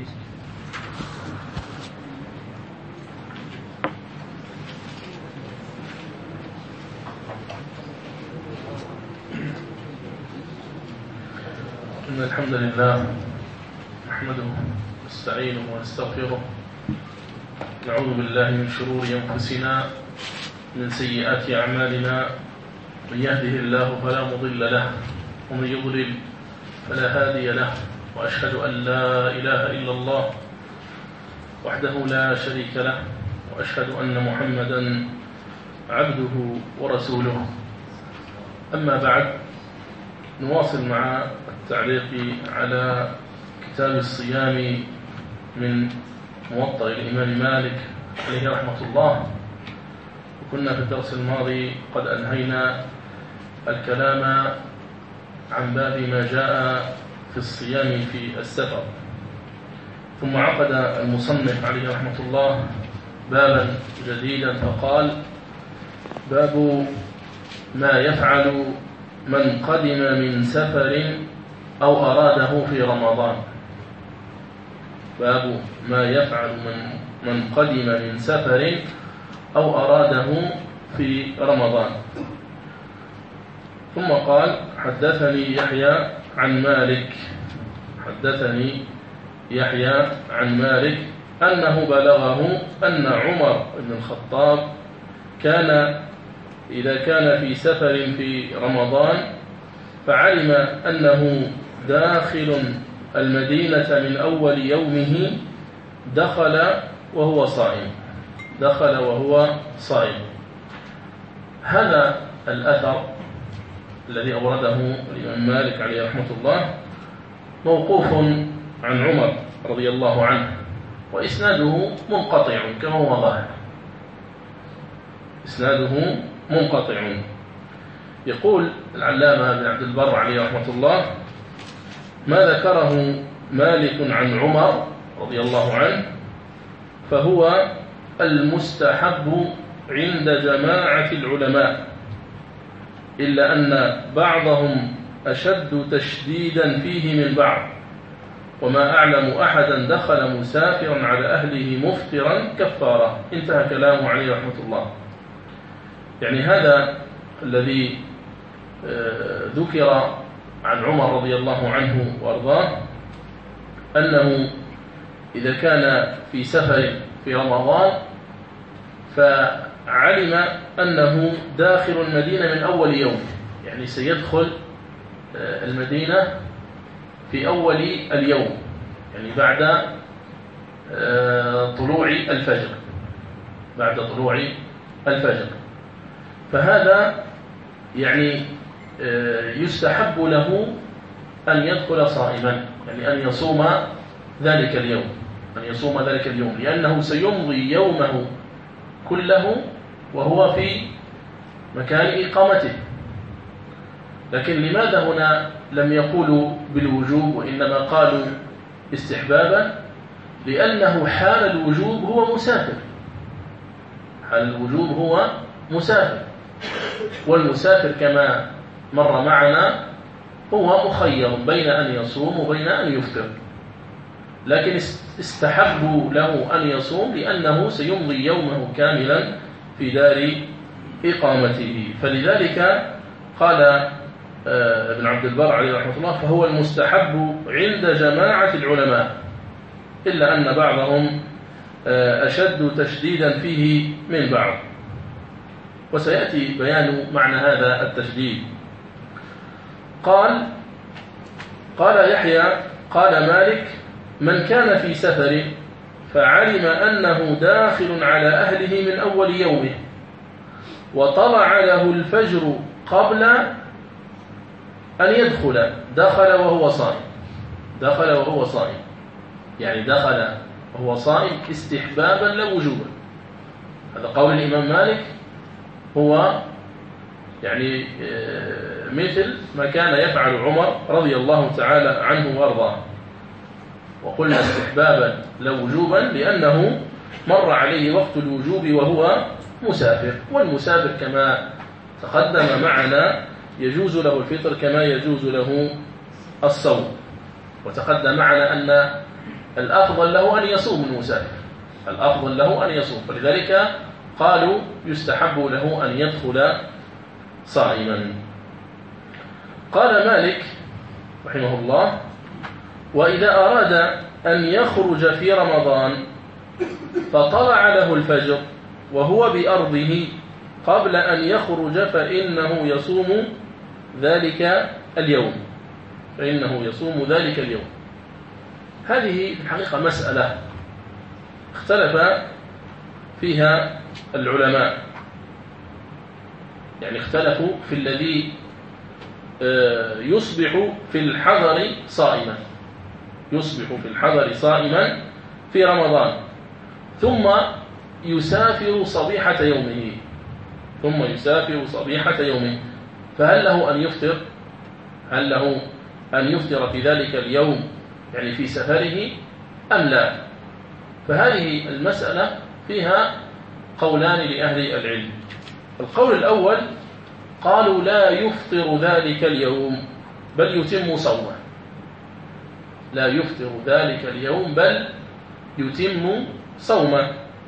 إن الحمد لله نحمده ونستعينه ونستغفره، نعوذ بالله من شرور أنفسنا من سيئات أعمالنا، من يهده الله فلا مضل له ومن يضلل فلا هادي له، وأشهد أن لا إله إلا الله وحده لا شريك له، وأشهد أن محمدا عبده ورسوله. أما بعد، نواصل مع التعليق على كتاب الصيام من موطأ الإمام مالك عليه رحمة الله. وكنا في الدرس الماضي قد أنهينا الكلام عن باب ما جاء في الصيام في السفر، ثم عقد المصنف عليه رحمة الله بابا جديدا فقال: باب ما يفعل من قدم من سفر أو أراده في رمضان. باب ما يفعل من قدم من سفر أو أراده في رمضان. ثم قال: حدثني يحيى عن مالك أنه بلغه أن عمر بن الخطاب إذا كان في سفر في رمضان فعلم أنه داخل المدينة من أول يومه دخل وهو صائم. هذا الأثر الذي أورده الإمام مالك عليه رحمة الله موقوف عن عمر رضي الله عنه، وإسناده منقطع كما هو ظاهر. إسناده منقطع. يقول العلامة بن عبد البر عليه رحمة الله: ما ذكره مالك عن عمر رضي الله عنه فهو المستحب عند جماعة العلماء، إلا أن بعضهم أشد تشديدا فيه من بعض، وما أعلم أحدا دخل مسافرا على أهله مفطرا كفارة. انتهى كلامه عليه رحمة الله. يعني هذا الذي ذكر عن عمر رضي الله عنه وأرضاه أنه إذا كان في سفر في رمضان فعلم أنه داخل المدينة من أول يوم، يعني سيدخل المدينة في أول اليوم، يعني بعد طلوع الفجر. فهذا يعني يستحب له أن يدخل صائما، يعني أن يصوم ذلك اليوم، لأنه سيمضي يومه كله وهو في مكان إقامته. لكن لماذا هنا لم يقولوا بالوجوب وإنما قالوا استحبابا؟ لأنه حال الوجوب هو مسافر، والمسافر كما مر معنا هو مخير بين أن يصوم وبين أن يفطر، لكن استحبوا له أن يصوم لأنه سيمضي يومه كاملا في دار إقامته. فلذلك قال ابن عبد البر عليه رحمة الله: فهو المستحب عند جماعة العلماء، إلا أن بعضهم أشد تشديدا فيه من بعض، وسيأتي بيان معنى هذا التشديد. قال يحيى قال مالك: من كان في سفر فعلم أنه داخل على أهله من أول يومه وطلع له الفجر قبل أن يدخل، دخل وهو صائم، يعني دخل وهو صائم استحبابا لا وجوبا. هذا قول الإمام مالك، هو يعني مثل ما كان يفعل عمر رضي الله تعالى عنه وارضاه. وقلنا استحبابا لا وجوبا لأنه مر عليه وقت الوجوب وهو مسافر، والمسافر كما تقدم معنا يجوز له الفطر كما يجوز له الصوم. وتقدم معنا أن الأفضل له أن يصوم المسافر، الأفضل له أن يصوم، فلذلك قالوا يستحب له أن يدخل صائما. قال مالك رحمه الله: وإذا أراد أن يخرج في رمضان فطلع له الفجر وهو بأرضه قبل أن يخرج فإنه يصوم ذلك اليوم، هذه في الحقيقة مسألة اختلف فيها العلماء، يعني اختلفوا في الذي يصبح في الحضر صائما في رمضان ثم يسافر صبيحة يومه، فهل له أن يفطر في ذلك اليوم يعني في سفره أم لا؟ فهذه المسألة فيها قولان لأهل العلم. القول الأول قالوا لا يفطر ذلك اليوم بل يتم صومه، لا يفطر ذلك اليوم بل يتم صومه.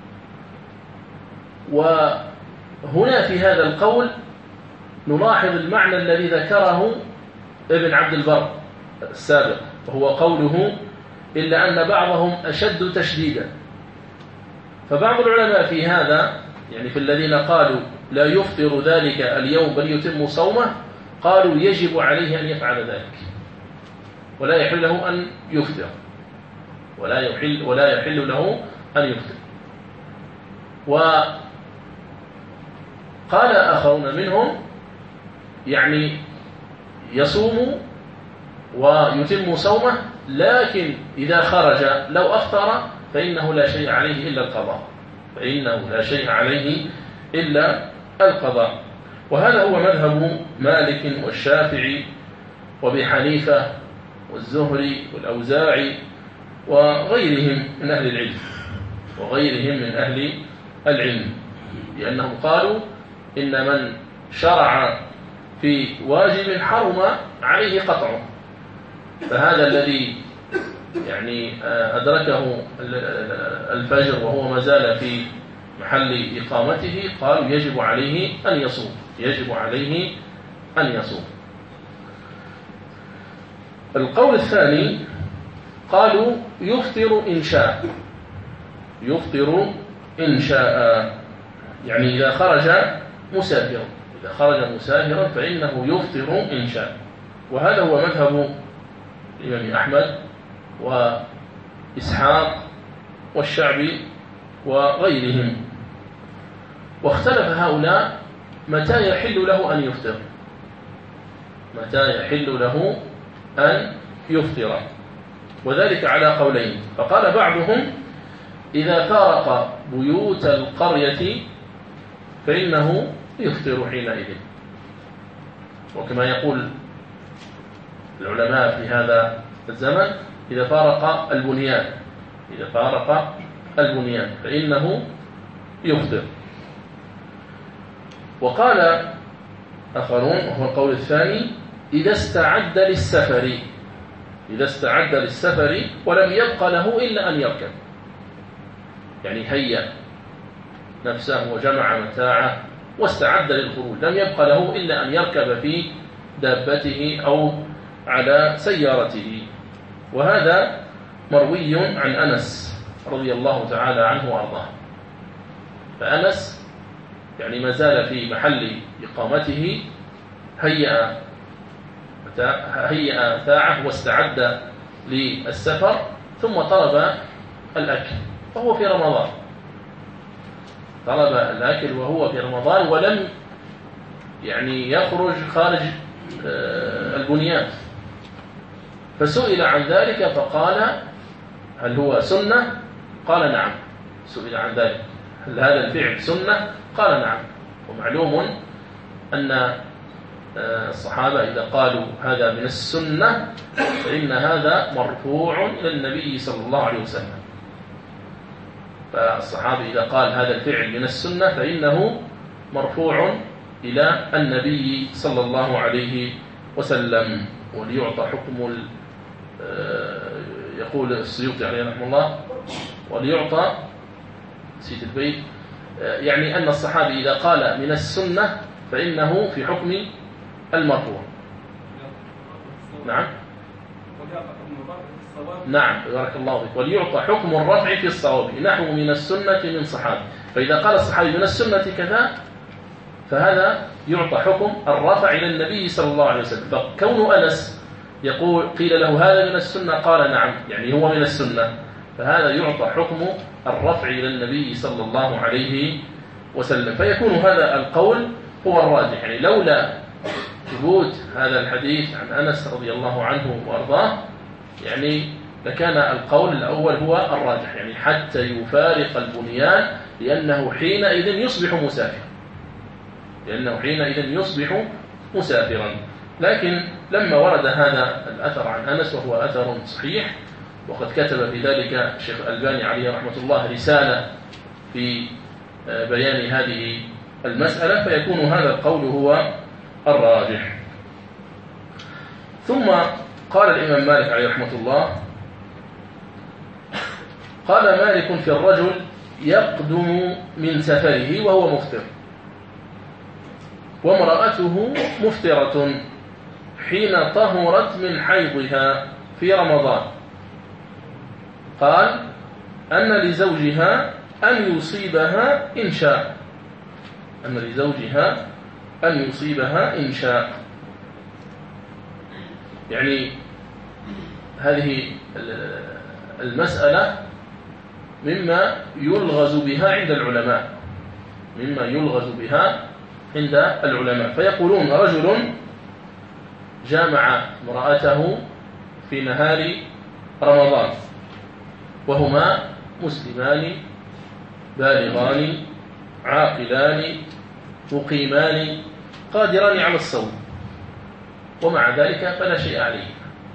وهنا في هذا القول نلاحظ المعنى الذي ذكره ابن عبد البر السابق، وهو قوله إلا أن بعضهم أشد تشديدا. فبعض العلماء في هذا يعني في الذين قالوا لا يفطر ذلك اليوم بل يتم صومه قالوا يجب عليه أن يفعل ذلك ولا يحل له أن يفطر، ولا يحل له أن يفطر. وقال آخرون منهم يعني يصوم ويتم صومه، لكن إذا خرج لو أفطر فإنه لا شيء عليه إلا القضاء. وهذا هو مذهب مالك والشافعي وابي حنيفة والزهري والأوزاعي وغيرهم من أهل العلم، لأنهم قالوا إن من شرع في واجب حرم عليه قطعه، فهذا الذي يعني أدركه الفجر وهو ما زال في محل إقامته قالوا يجب عليه أن يصوم. القول الثاني قالوا يفطر إن شاء، يعني إذا خرج مسافرا فإنه يفطر إن شاء. وهذا هو مذهب الإمام أحمد وإسحاق والشعبي وغيرهم. واختلف هؤلاء متى يحل له أن يفطر، وذلك على قولين. فقال بعضهم إذا فارق بيوت القرية فإنه يفطر حينئذ، وكما يقول العلماء في هذا الزمن إذا فارق البنيان فإنه يفطر. وقال آخرون وهو القول الثاني إذا استعد للسفر ولم يبق له إلا أن يركب، يعني هيأ نفسه وجمع متاعه واستعد للخروج، لم يبق له إلا أن يركب في دابته أو على سيارته. وهذا مروي عن أنس رضي الله تعالى عنه وأرضاه. فأنس يعني ما زال في محل إقامته، هيأ متاعه واستعد للسفر، ثم طلب الأكل وهو في رمضان، ولم يعني يخرج خارج البنيان. فسئل عن ذلك فقال هل هو سنة؟ قال نعم. سئل عن ذلك هل هذا الفعل سنة؟ قال نعم. ومعلوم أن الصحابة إذا قالوا هذا من السنة فإن هذا مرفوع إلى النبي صلى الله عليه وسلم. فالصحابي إذا قال هذا الفعل من السنة فإنه مرفوع إلى النبي صلى الله عليه وسلم، وليعطى حكم يقول السيوطي عليه رحمه الله وليعطى نسيت البيت، يعني أن الصحابي إذا قال من السنة فإنه في حكم المرفوع. نعم نعم بارك الله فيك. وليعطى حكم الرفع في الصواب نحو من السنة من صحابي، فإذا قال الصحابي من السنة كذا فهذا يعطى حكم الرفع إلى النبي صلى الله عليه وسلم. فكون أنس يقول قيل له هذا من السنة قال نعم يعني هو من السنة، فهذا يعطى حكم الرفع إلى النبي صلى الله عليه وسلم، فيكون هذا القول هو الراجح. يعني لولا ثبوت هذا الحديث عن أنس رضي الله عنه وأرضاه يعني لكان القول الأول هو الراجح، يعني حتى يفارق البنيان، لأنه حينئذ يصبح مسافرا. لكن لما ورد هذا الأثر عن أنس وهو أثر صحيح، وقد كتب في ذلك الشيخ الألباني عليه رحمة الله رسالة في بيان هذه المسألة، فيكون هذا القول هو الراجح. ثم قال الإمام مالك عليه رحمة الله قال مالك في الرجل يقدم من سفره وهو مفطر وامرأته مفطرة حين طهرت من حيضها في رمضان، قال أن لزوجها أن يصيبها إن شاء، يعني هذه المسألة مما يلغز بها عند العلماء، فيقولون رجل جامع امرأته في نهار رمضان وهما مسلمان بالغان عاقلان مقيمان قادران على الصوم، ومع ذلك فلا شيء عليه.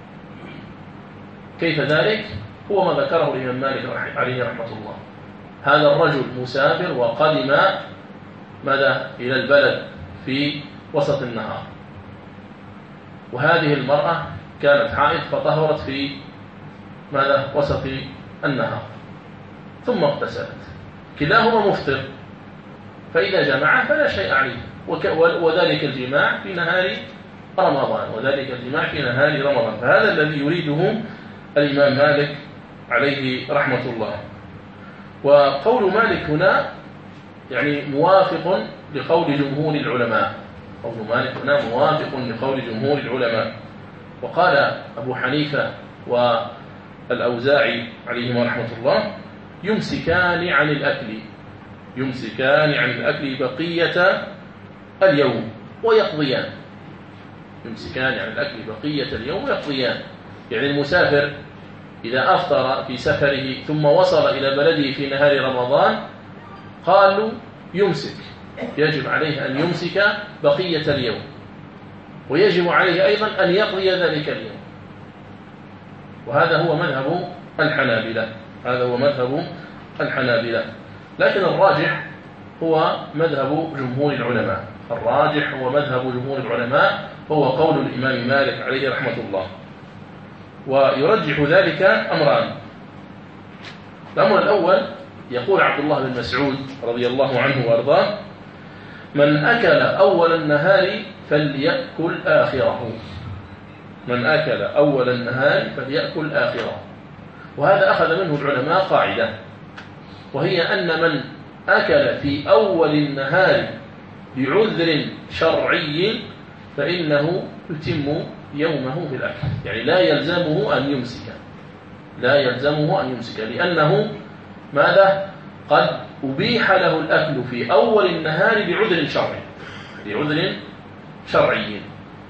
كيف ذلك؟ هو ما ذكره الإمام مالك عليه رحمة الله. هذا الرجل مسافر وقدم ماذا إلى البلد في وسط النهار، وهذه المرأة كانت حائض فطهرت في ماذا وسط النهار ثم اغتسلت، كلاهما مفطر، فإذا جمع فلا شيء عليه، وذلك الجماع في نهار رمضان، فهذا الذي يريده الإمام مالك عليه رحمة الله. وقول مالك هنا يعني موافق لقول جمهور العلماء، وقال أبو حنيفة والأوزاعي عليهما رحمة الله يمسكان عن الأكل بقية اليوم ويقضيان. يعني المسافر إذا أفطر في سفره ثم وصل إلى بلده في نهار رمضان قالوا يجب عليه أن يمسك بقية اليوم، ويجب عليه أيضا أن يقضي ذلك اليوم، وهذا هو مذهب الحنابلة. لكن الراجح هو مذهب جمهور العلماء، هو قول الإمام مالك عليه رحمة الله. ويرجح ذلك أمران. الأمر الأول يقول عبد الله بن مسعود رضي الله عنه وأرضاه من أكل أول النهار فليأكل آخره، وهذا أخذ منه العلماء قاعدة، وهي أن من أكل في أول النهار بعذر شرعي فإنه يتم يومه بالأكل، يعني لا يلزمه أن يمسك لأنه ماذا قد أبيح له الأكل في أول النهار بعذر شرعي.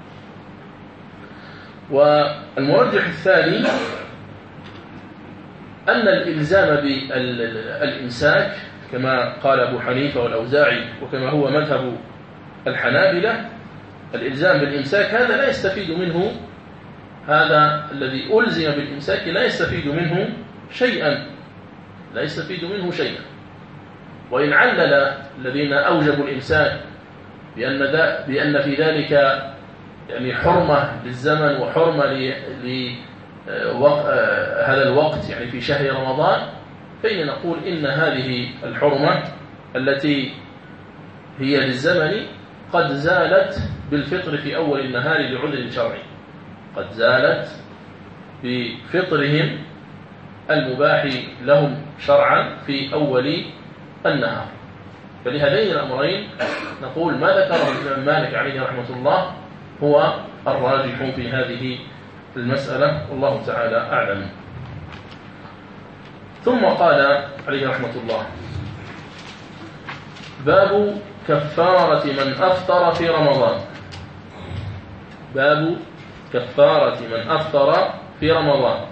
والمرجح الثاني أن الإلزام بالإمساك كما قال أبو حنيفة والأوزاعي وكما هو مذهب الحنابلة، الإلزام بالإمساك هذا لا يستفيد منه، هذا الذي ألزم بالإمساك لا يستفيد منه شيئا، وإن علل الذين أوجبوا الإمساك بأن في ذلك يعني حرمة للزمن وحرمة هذا الوقت يعني في شهر رمضان، فإن نقول إن هذه الحرمة التي هي للزمن قد زالت بالفطر في أول النهار لعذر شرعي، قد زالت بفطرهم المباح لهم شرعا في أول النهار. فلهذين الأمرين نقول ما ذكره الإمام مالك عليه رحمة الله هو الراجح في هذه المسألة، والله تعالى أعلم. ثم قال عليه رحمة الله: باب كفارة من أفطر في رمضان. باب كفارة من أفطر في رمضان.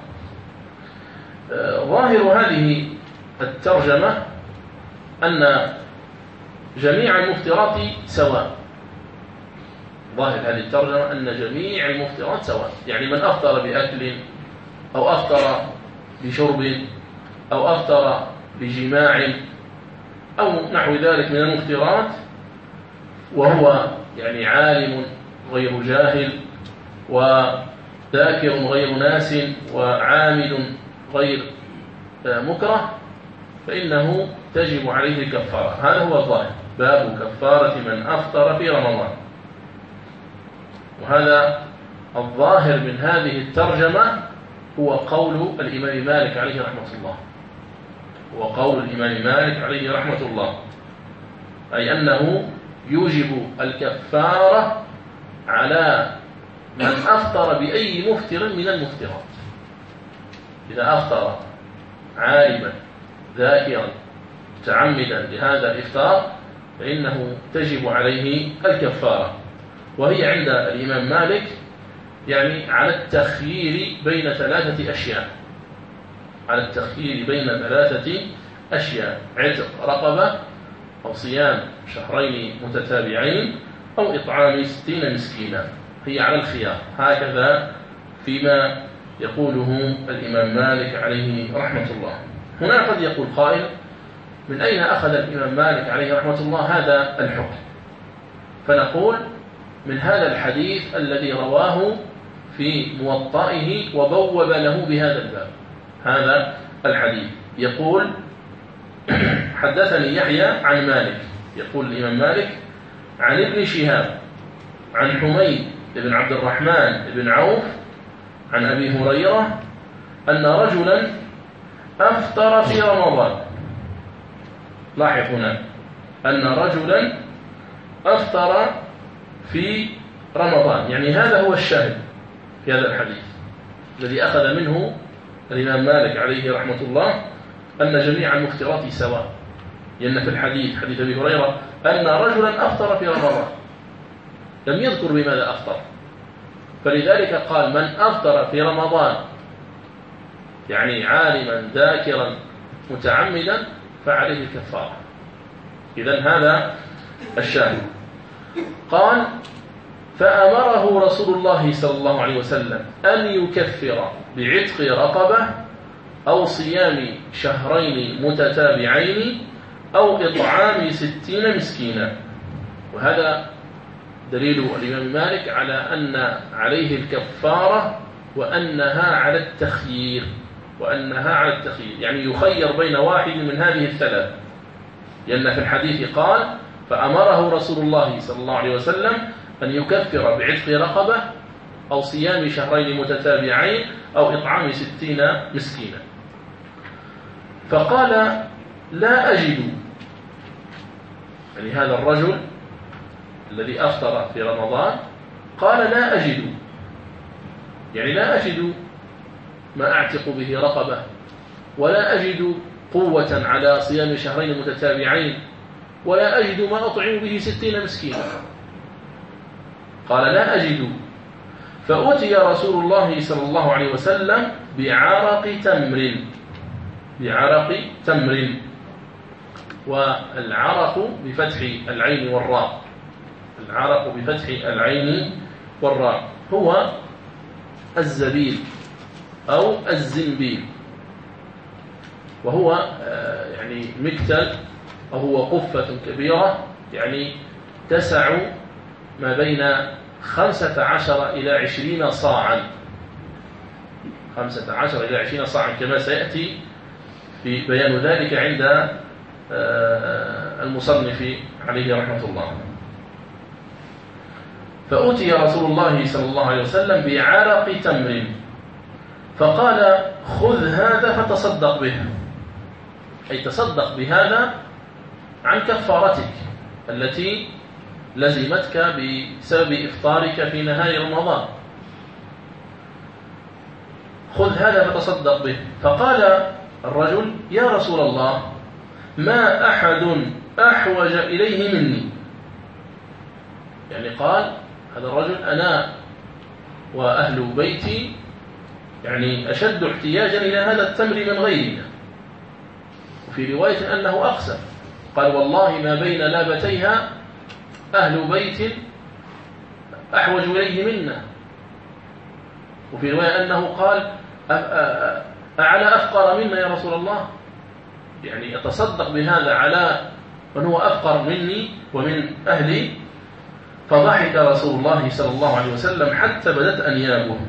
ظاهر هذه الترجمة أن جميع المفطرات سواء. ظاهر هذه الترجمة أن جميع المفطرات سواء، يعني من أفطر بأكل أو أفطر بشرب أو أفطر بجماع أو نحو ذلك من المفطرات وهو يعني عالم غير جاهل وذاكر غير ناس وعامل غير مكره، فإنه تجب عليه الكفارة. هذا هو الظاهر، باب كفارة من أفطر في رمضان. وهذا الظاهر من هذه الترجمة هو قول الإمام مالك عليه رحمة الله، هو قول الإمام مالك عليه رحمة الله، أي أنه يوجب الكفارة على من أفطر بأي مفطر من المفطرات. إذا أفطر عالما ذاكرا متعمدا لهذا الإفطار فإنه تجب عليه الكفارة، وهي عند الإمام مالك يعني على التخيير بين ثلاثة أشياء، على التخيير بين ثلاثة أشياء: عتق رقبة أو صيام شهرين متتابعين أو إطعام 60 مسكينا. هي على الخيار، هكذا فيما يقوله الإمام مالك عليه رحمة الله. هنا قد يقول قائل: من أين أخذ الإمام مالك عليه رحمة الله هذا الحكم؟ فنقول: من هذا الحديث الذي رواه في موطئه وبوب له بهذا الباب. هذا الحديث يقول: حدثني يحيى عن مالك، يقول الإمام مالك عن ابن شهاب عن حميد بن عبد الرحمن بن عوف عن أبي هريرة أن رجلا أفطر في رمضان. لاحظ هنا أن رجلا أفطر في رمضان، يعني هذا هو الشاهد في هذا الحديث الذي أخذ منه الإمام مالك عليه رحمة الله، أن جميع المفطرات سواء، لأن في الحديث حديث أبي هريرة أن رجلا أفطر في رمضان، لم يذكر بماذا أفطر، فلذلك قال: من أفطر في رمضان يعني عالما ذاكرا متعمدا فعليه الكفارة. إذن هذا الشاهد. قال: فأمره رسول الله صلى الله عليه وسلم أن يكفر بعتق رقبة أو صيام شهرين متتابعين أو إطعام 60 مسكينا. وهذا دليل الإمام مالك على أن عليه الكفارة وأنها على التخيير، وأنها على التخيير يعني يخير بين واحد من هذه الثلاث، لأن في الحديث قال: فأمره رسول الله صلى الله عليه وسلم أن يكفر بعتق رقبة أو صيام شهرين متتابعين أو إطعام 60 مسكينا. فقال: لا أجد، يعني هذا الرجل الذي أفطر في رمضان قال: لا أجد، يعني لا أجد ما أعتق به رقبة، ولا أجد قوة على صيام شهرين متتابعين، ولا أجد ما أطعم به 60 مسكينا. قال: لا أجد. فأتي رسول الله صلى الله عليه وسلم بعرق تمر، بعرق تمر، والعرق بفتح العين والراء، العرق بفتح العين والراء هو الزبيب أو الزنبيل، وهو يعني مكتل أو هو قفة كبيرة يعني تسع ما بين 15 إلى 20 صاعا، 15 إلى 20 صاعا كما سيأتي في بيان ذلك عند المصنف عليه رحمة الله. فأتي رسول الله صلى الله عليه وسلم بعرق تمر فقال خذ هذا فتصدق به، أي تصدق بهذا عن كفارتك التي لزمتك بسبب إفطارك في نهار رمضان. خذ هذا فتصدق به. فقال الرجل يا رسول الله ما أحد أحوج إليه مني، يعني قال هذا الرجل أنا وأهل بيتي يعني أشد احتياجا إلى هذا التمر من غيرنا. وفي رواية أنه أقسم قال والله ما بين لابتيها أهل بيت أحوج إليه منا. وفي رواية أنه قال أعلى أفقر منا يا رسول الله، يعني أتصدق بهذا على من هو أفقر مني ومن أهلي. فضحك رسول الله صلى الله عليه وسلم حتى بدت أنيابه،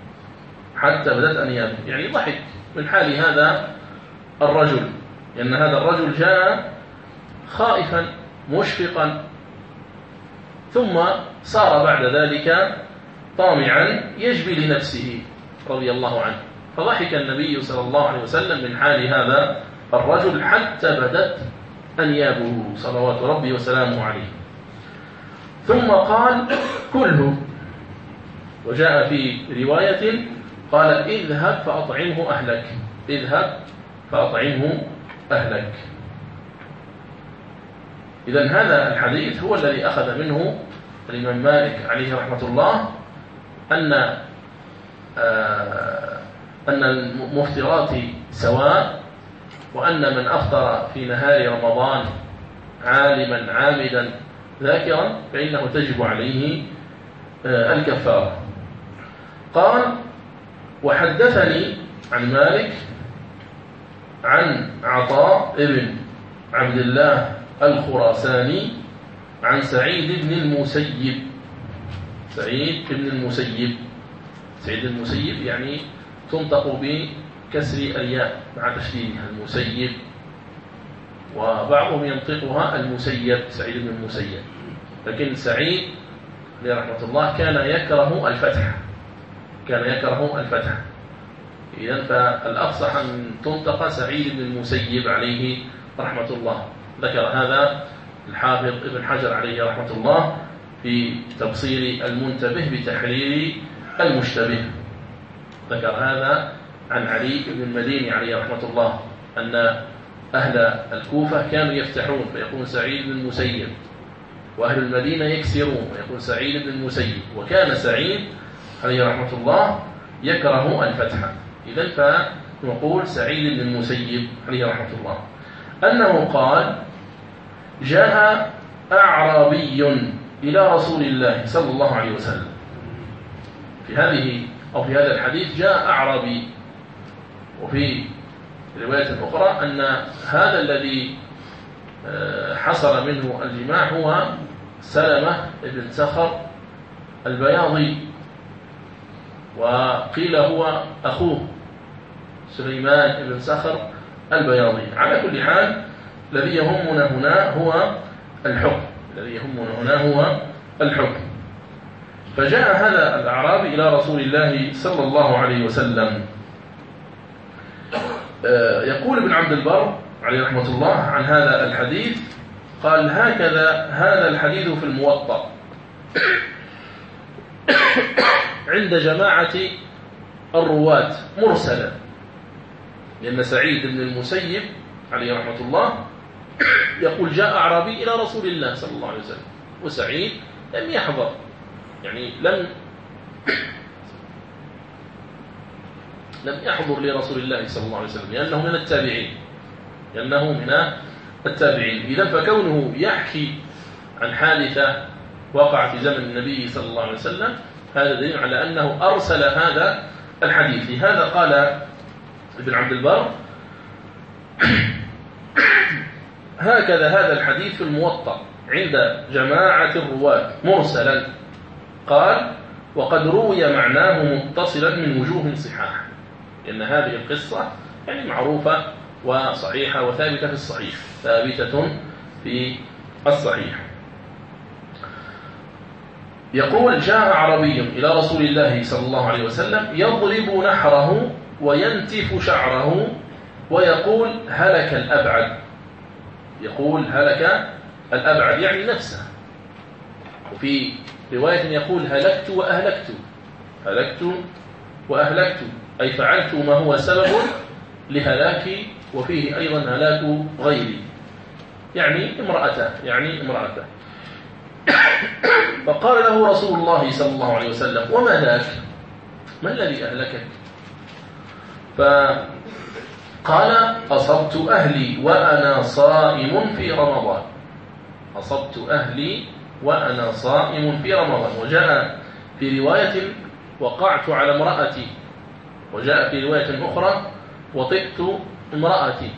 يعني ضحك من حال هذا الرجل، لأن هذا الرجل جاء خائفا مشفقا ثم صار بعد ذلك طامعا يجبي لنفسه رضي الله عنه. فضحك النبي صلى الله عليه وسلم من حال هذا الرجل حتى بدت أنيابه صلوات ربي وسلامه عليه. ثم قال كله. وجاء في رواية قال اذهب فأطعمه أهلك، اذهب فأطعمه أهلك. إذن هذا الحديث هو الذي أخذ منه الإمام مالك عليه رحمة الله أن المفطرات سواء، وأن من أفطر في نهار رمضان عالما عامدا ذاكرا فإنه تجب عليه الكفارة. قال وحدثني عن مالك عن عطاء ابن عبد الله الخراساني عن سعيد بن المسيب. سعيد المسيب يعني تنطق بكسر الياء مع تشديدها المسيب، وبعضهم ينطقها المسيب سعيد بن المسيب، لكن سعيد عليه رحمة الله كان يكره الفتح. إذن فالأفصح أن تنطق سعيد بن المسيب عليه رحمة الله. ذكر هذا الحافظ ابن حجر عليه رحمة الله في تبصير المنتبه بتحرير المشتبه. ذكر هذا عن علي بن المديني عليه رحمة الله أن أهل الكوفة كانوا يفتحون فيقول سعيد بن المسيب، وأهل المدينة يكسرون ويقول سعيد بن المسيب، وكان سعيد عليه رحمة الله يكره الفتح. إذن فنقول سعيد بن المسيب عليه رحمة الله أنه قال جاء أعرابي إلى رسول الله صلى الله عليه وسلم. في هذا الحديث جاء أعرابي، وفي رواية أخرى أن هذا الذي حصل منه الجماع هو سلمة بن سخر البياضي، وقيل هو أخوه سليمان بن سخر البياضي. على كل حال الذي يهمنا هنا هو الحكم. فجاء هذا الأعرابي إلى رسول الله صلى الله عليه وسلم. يقول ابن عبد البر عليه رحمة الله عن هذا الحديث قال هكذا هذا الحديث في الموطأ عند جماعة الرواة مرسلا، لأن سعيد بن المسيب عليه رحمة الله يقول جاء أعرابي إلى رسول الله صلى الله عليه وسلم، وسعيد لم يحضر، يعني لم يحضر لرسول الله صلى الله عليه وسلم لأنه من التابعين. إذا فكونه يحكي عن حادثة وقع في زمن النبي صلى الله عليه وسلم هذا دليل على أنه أرسل هذا الحديث. لهذا قال ابن عبد البر هكذا هذا الحديث في الموطأ عند جماعة الرواة مرسلا. قال وقد روي معناه متصلا من وجوه صحاح. لأن هذه القصة يعني معروفة وصحيحة وثابتة في الصحيح، ثابتة في الصحيح. يقول: جاء أعرابي إلى رسول الله صلى الله عليه وسلم يضرب نحره وينتف شعره ويقول: هلك الأبعد. يقول: هلك الأبعد يعني نفسه. وفي رواية يقول: هلكت وأهلكت، هلكت وأهلكت، أي فعلت ما هو سبب لهلاكي وفيه أيضا هلاك غيري، يعني امرأته. فقال له رسول الله صلى الله عليه وسلم: وما ذاك؟ ما الذي أهلكك؟ فقال: أصبت أهلي وأنا صائم في رمضان. أصبت أهلي وأنا صائم في رمضان. وجاء في رواية: وقعت على امرأتي. وجاء في رواية أخرى: وطئت امرأتي.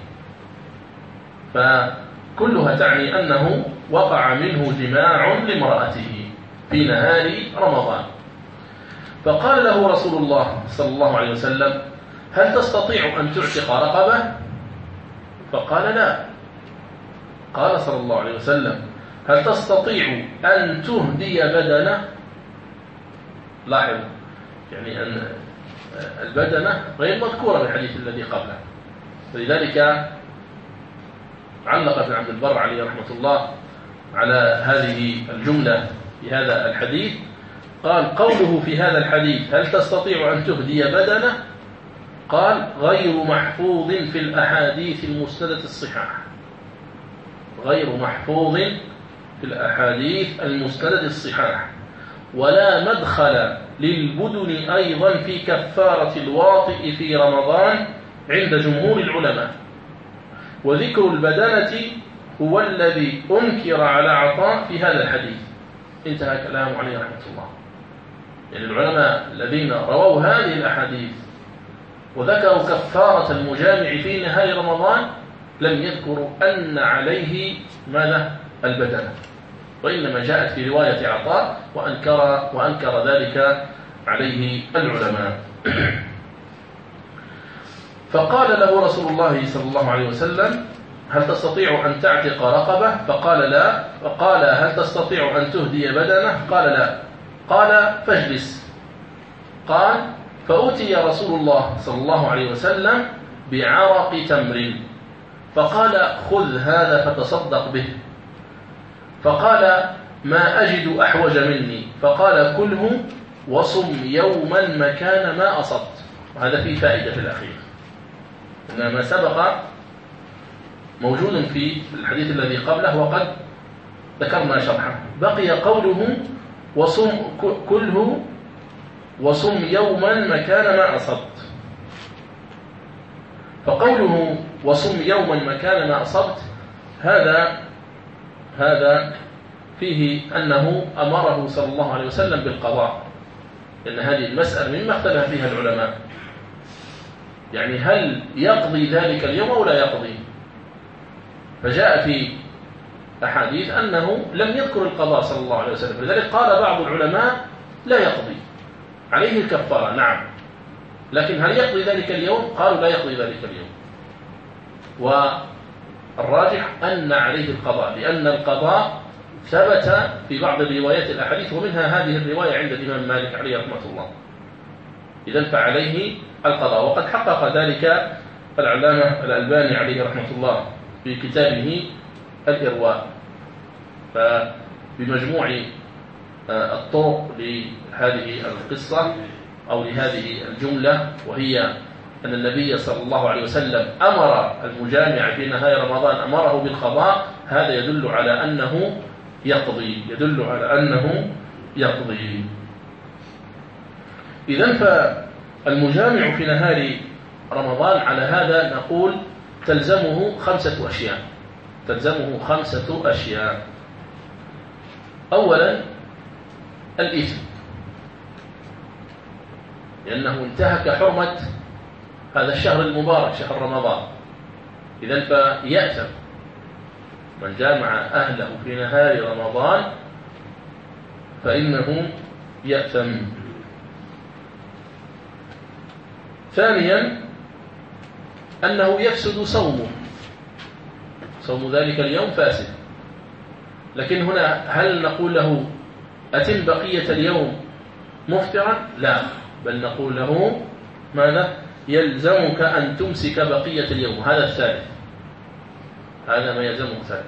فكلها تعني أنه وقع منه جماع لامرأته في نهار رمضان. فقال له رسول الله صلى الله عليه وسلم: هل تستطيع أن تعتق رقبة؟ فقال: لا. قال صلى الله عليه وسلم: هل تستطيع أن تهدي بدنه؟ لاحظ يعني أن البدنة غير مذكورة في الحديث الذي قبله، فلذلك علق ابن عبد البر عليه رحمة الله على هذه الجملة في هذا الحديث، قال: قوله في هذا الحديث: هل تستطيع أن تهدي بدنه؟ قال: غير محفوظ في الأحاديث المسندة الصحاح، غير محفوظ في الأحاديث المسندة الصحاح، ولا مدخل للبدن أيضا في كفارة الواطئ في رمضان عند جمهور العلماء. وذكر البدنة هو الذي أنكر على عطاء في هذا الحديث. انتهى كلامه عليه رحمة الله. يعني العلماء الذين رووا هذه الأحاديث وذكروا كفارة المجامع في نهار رمضان لم يذكروا أن عليه ماذا؟ البدنة، وإنما جاءت في رواية عطاء وأنكر ذلك عليه العلماء. فقال له رسول الله صلى الله عليه وسلم: هل تستطيع أن تعتق رقبة؟ فقال: لا. فقال: هل تستطيع أن تهدي بدنه؟ قال: لا. قال: فاجلس. قال: فأتي رسول الله صلى الله عليه وسلم بعرق تمر، فقال: خذ هذا فتصدق به. فقال: ما أجد أحوج مني. فقال: كله وصم يوما مكان ما أصبت. وهذا فيه فائدة في الأخير، إن ما سبق موجود في الحديث الذي قبله وقد ذكرنا شرحه. بقي قوله كله وصم يوما مكان ما أصبت. فقوله وصم يوما مكان ما أصبت هذا فيه أنه أمره صلى الله عليه وسلم بالقضاء، لأن هذه المسألة مما اختلف فيها العلماء، يعني هل يقضي ذلك اليوم أو لا يقضي؟ فجاء في أحاديث أنه لم يذكر القضاء صلى الله عليه وسلم، لذلك قال بعض العلماء لا يقضي، عليه الكفارة نعم، لكن هل يقضي ذلك اليوم؟ قالوا لا يقضي ذلك اليوم. والراجح أن عليه القضاء، لأن القضاء ثبت في بعض الروايات الأحاديث، ومنها هذه الرواية عند الإمام مالك عليه رحمة الله. إذن فعليه القضاء، وقد حقق ذلك العلامة الألباني عليه رحمة الله في كتابه الإرواء. فبمجموع الطرق لهذه القصة أو لهذه الجملة، وهي أن النبي صلى الله عليه وسلم أمر المجامع في نهاية رمضان أمره بالقضاء، هذا يدل على أنه يقضي. إذن فالمجامع في نهار رمضان على هذا نقول تلزمه 5 أشياء. أولا الإثم، لأنه انتهك حرمة هذا الشهر المبارك شهر رمضان، إذن فيأثم من جامع أهله في نهار رمضان فإنه يأثم. ثانيا أنه يفسد صومه، صوم ذلك اليوم فاسد. لكن هنا هل نقول له أتم بقية اليوم مفطرا؟ لا، بل نقول له ماذا؟ يلزمك أن تمسك بقية اليوم. هذا الثالث، هذا ما يلزمه الثالث.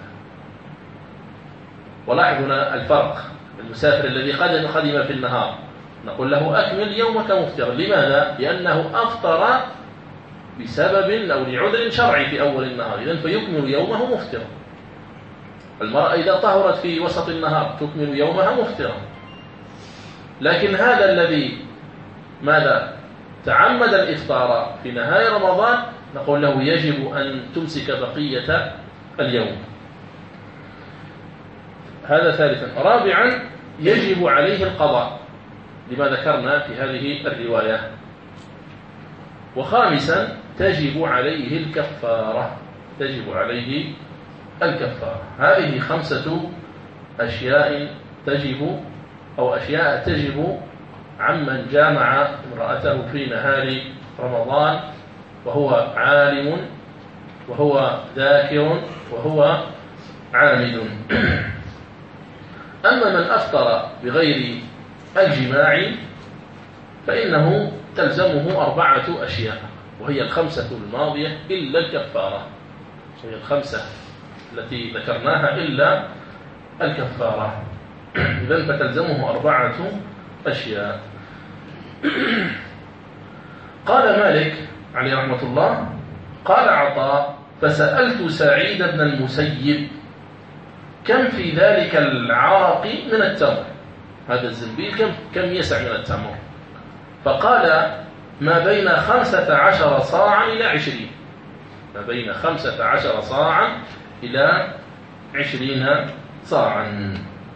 ولاحظ هنا الفرق. المسافر الذي قدم في النهار نقول له أكمل يومك مفطرا. لماذا؟ لأنه أفطر بسبب أو لعذر شرعي في أول النهار، إذن فيكمل يومه مفطرا. المرأة إذا طهرت في وسط النهار تكمل يومها مفطرا. لكن هذا الذي ماذا؟ تعمد الإفطار في نهاية رمضان نقول له يجب أن تمسك بقية اليوم. هذا ثالثا. رابعا يجب عليه القضاء لما ذكرنا في هذه الرواية. وخامسا تجب عليه الكفارة، تجب عليه الكفارة. هذه 5 أشياء تجب أو أشياء تجب عمن جامع امرأته في نهار رمضان وهو عالم وهو ذاكر وهو عامد. أما من أفطر بغير الجماع فإنه تلزمه 4 أشياء، وهي 5 الماضية إلا الكفارة، وهي 5 التي ذكرناها إلا الكفارة. إذن فتلزمه 4 أشياء. قال مالك عليه رحمة الله: قال عطاء: فسألت سعيد بن المسيب كم في ذلك العرق من التمر، هذا الزنبيل كم يسع من التمر؟ فقال: ما بين 15 صاعا إلى 20، ما بين 15 صاعا إلى 20 صاعا.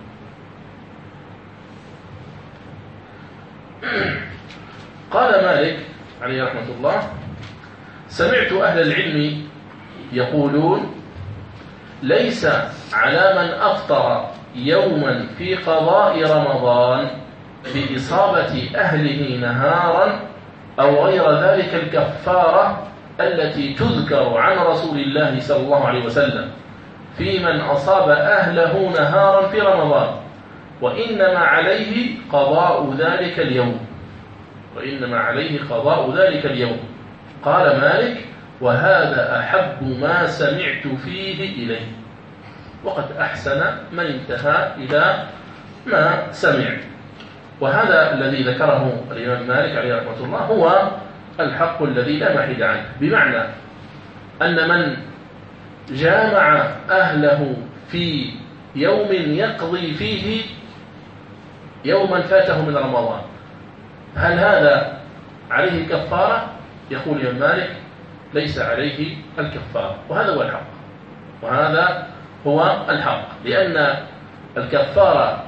قال مالك عليه رحمة الله: سمعت أهل العلم يقولون: ليس على من أفطر يوما في قضاء رمضان بإصابة أهله نهارا أو غير ذلك الكفارة التي تذكر عن رسول الله صلى الله عليه وسلم في من أصاب أهله نهارا في رمضان، وإنما عليه قضاء ذلك اليوم، وإنما عليه قضاء ذلك اليوم. قال مالك: وهذا أحب ما سمعت فيه إليه. وقد أحسن من انتهى إلى ما سمع. وهذا الذي ذكره الإمام مالك عليه رحمة الله هو الحق الذي لا محيد عنه، بمعنى أن من جامع أهله في يوم يقضي فيه يوما فاته من رمضان، هل هذا عليه الكفارة؟ يقول الإمام مالك: ليس عليه الكفارة. وهذا هو الحق، وهذا هو الحق، لأن الكفارة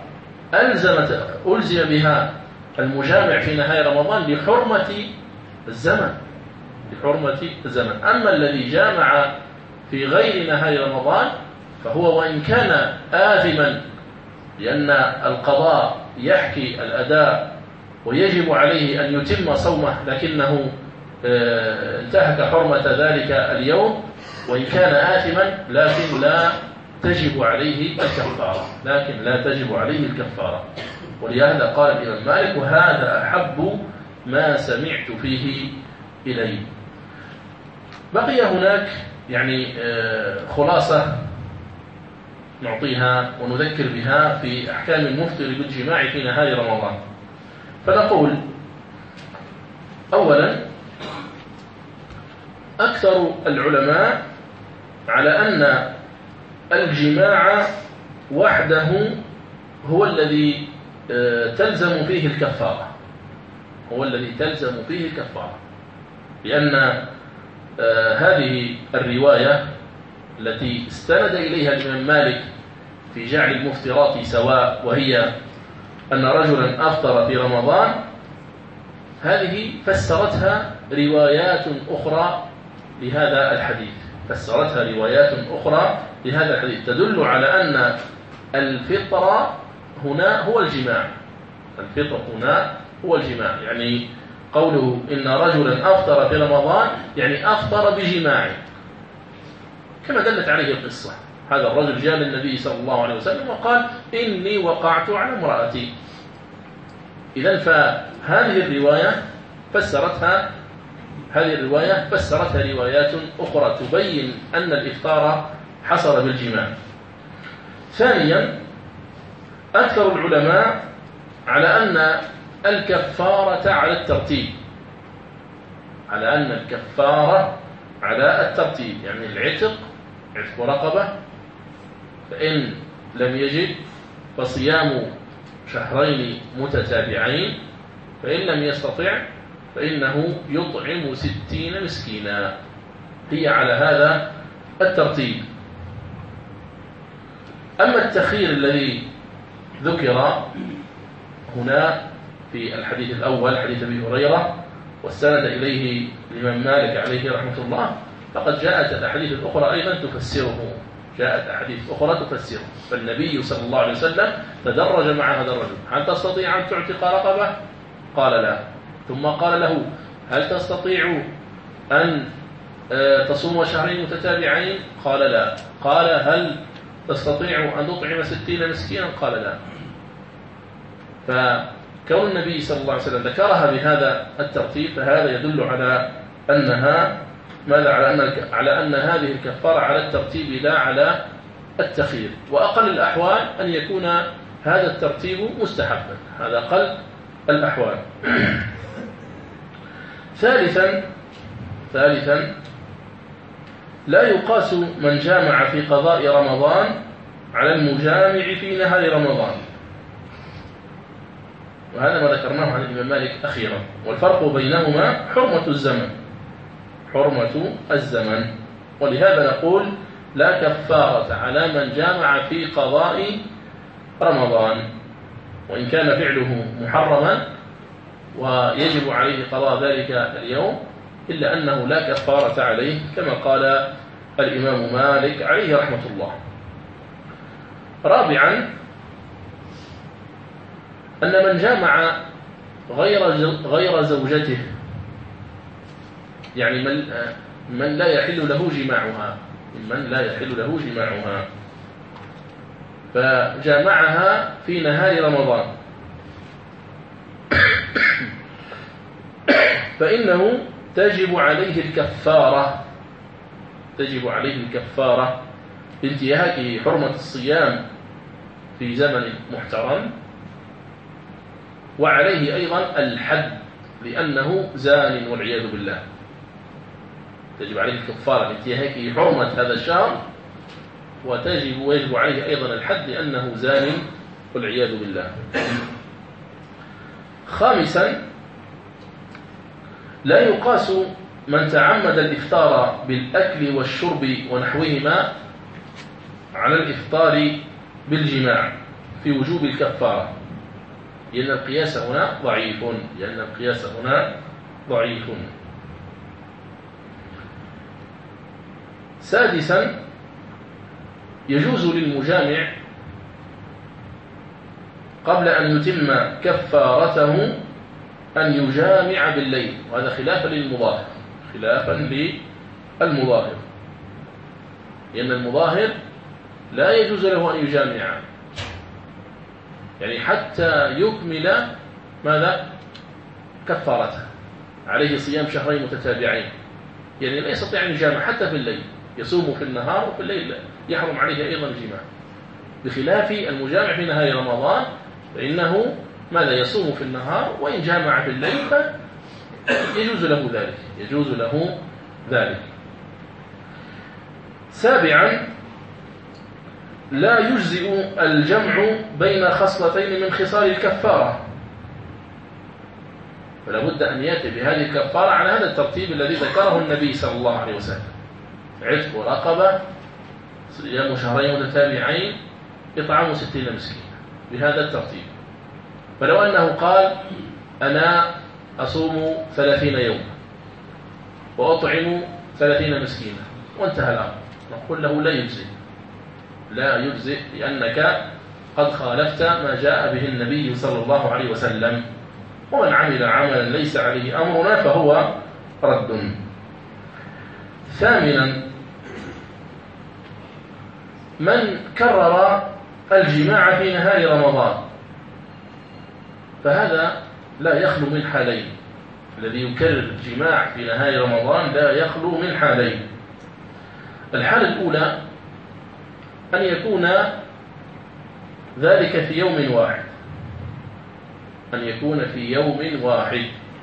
ألزم بها المجامع في نهاية رمضان لحرمة الزمن، لحرمة الزمن. أما الذي جامع في غير نهاية رمضان فهو وإن كان آثما، لأن القضاء يحكي الأداء ويجب عليه أن يتم صومه، لكنه انتهك حرمة ذلك اليوم وإن كان آثما، لكن لا تجب عليه الكفارة، لكن لا تجب عليه الكفارة. ولهذا قال الإمام مالك: وهذا أحب ما سمعت فيه إليه. بقي هناك يعني خلاصة نعطيها ونذكر بها في أحكام المفطر بالجماع في نهاية رمضان. فنقول: أولا، أكثر العلماء على أن الجماع وحده هو الذي تلزم فيه الكفارة، هو الذي تلزم فيه الكفارة، لأن هذه الرواية التي استند إليها الإمام مالك في جعل المفطرات سواء، وهي أن رجلا أفطر في رمضان، هذه فسرتها روايات أخرى لهذا الحديث، فسرتها روايات أخرى لهذا الحديث تدل على أن الفطر هنا هو الجماع، الفطر هنا هو الجماع. يعني قوله إن رجلا أفطر في رمضان يعني أفطر بجماع، كما دلت عليه القصة. هذا الرجل جاء للنبي صلى الله عليه وسلم وقال إني وقعت على امرأتي. إذن فهذه الرواية فسرتها روايات أخرى تبين أن الإفطار حصل بالجماع. ثانيا، أكثر العلماء على أن الكفارة على الترتيب، يعني العتق رقبة، فإن لم يجد فصيام شهرين متتابعين، فإن لم يستطع فإنه يطعم 60 مسكينا. هي على هذا الترتيب. أما التخيير الذي ذكر هنا في الحديث الأول حديث أبي هريرة واستند إليه الإمام مالك عليه رحمة الله، فقد جاءت الأحاديث الأخرى أيضا تفسره. فالنبي صلى الله عليه وسلم تدرج مع هذا الرجل: هل تستطيع أن تعتق رقبة؟ قال لا. ثم قال له: هل تستطيع أن تصوم شهرين متتابعين؟ قال لا. قال: هل تستطيع أن تطعم 60 مسكينا؟ قال لا. فكون النبي صلى الله عليه وسلم ذكرها بهذا الترتيب فهذا يدل على أنها على أن هذه الكفارة على الترتيب لا على التخيير. وأقل الأحوال أن يكون هذا الترتيب مستحبا، هذا أقل الأحوال. ثالثا، لا يقاس من جامع في قضاء رمضان على المجامع في نهار رمضان، وهذا ما ذكرناه عن الإمام مالك أخيرا. والفرق بينهما حرمة الزمن. ولهذا نقول لا كفارة على من جامع في قضاء رمضان، وإن كان فعله محرما ويجب عليه قضاء ذلك اليوم، إلا أنه لا كفارة عليه كما قال الإمام مالك عليه رحمة الله. رابعا، أن من جامع غير زوجته، يعني من لا يحل له جماعها، فجامعها في نهار رمضان، فإنه تجب عليه الكفارة بانتهاك حرمة الصيام في زمن محترم، وعليه أيضا الحد لأنه زان والعياذ بالله. تجب عليه الكفارة بانتهاك حرمة هذا الشهر، ويجب عليه أيضا الحد لأنه زان والعياذ بالله. خامسا، لا يقاس من تعمد الإفطار بالأكل والشرب ونحوهما على الإفطار بالجماع في وجوب الكفارة، لأن القياس هنا ضعيف. سادسا، يجوز للمجامع قبل أن يتم كفارته أن يجامع بالليل، وهذا خلافا للمظاهر، لأن المظاهر لا يجوز له أن يجامع، يعني حتى يكمل ماذا؟ كفارته. عليه صيام شهرين متتابعين، يعني لا يستطيع أن يجامع حتى في الليل، يصوم في النهار وفي الليل يحرم عليه أيضا الجماع، بخلاف المجامع في نهار رمضان فإنه ماذا؟ يصوم في النهار، وإن جامع في الليل يجوز له ذلك. سابعا، لا يجزئ الجمع بين خصلتين من خصال الكفارة، فلا بد أن يأتي بهذه الكفارة على هذا الترتيب الذي ذكره النبي صلى الله عليه وسلم: عتق رقبة، صيام شهرين متتابعين، إطعام 60 مسكين، بهذا الترتيب. فلو أنه قال: أنا أصوم 30 يوم وأطعم 30 مسكينا، وانتهى الأمر، نقول له لا يجزئ لأنك قد خالفت ما جاء به النبي صلى الله عليه وسلم. ومن عمل عملا ليس عليه أمرنا فهو رد. ثامنا، من كرر الجماع في نهار رمضان فهذا لا يخلو من حالين. الذي يكرر الجماع في نهار رمضان لا يخلو من حالين. الحالة الأولى أن يكون ذلك في يوم واحد، أن يكون في يوم واحد،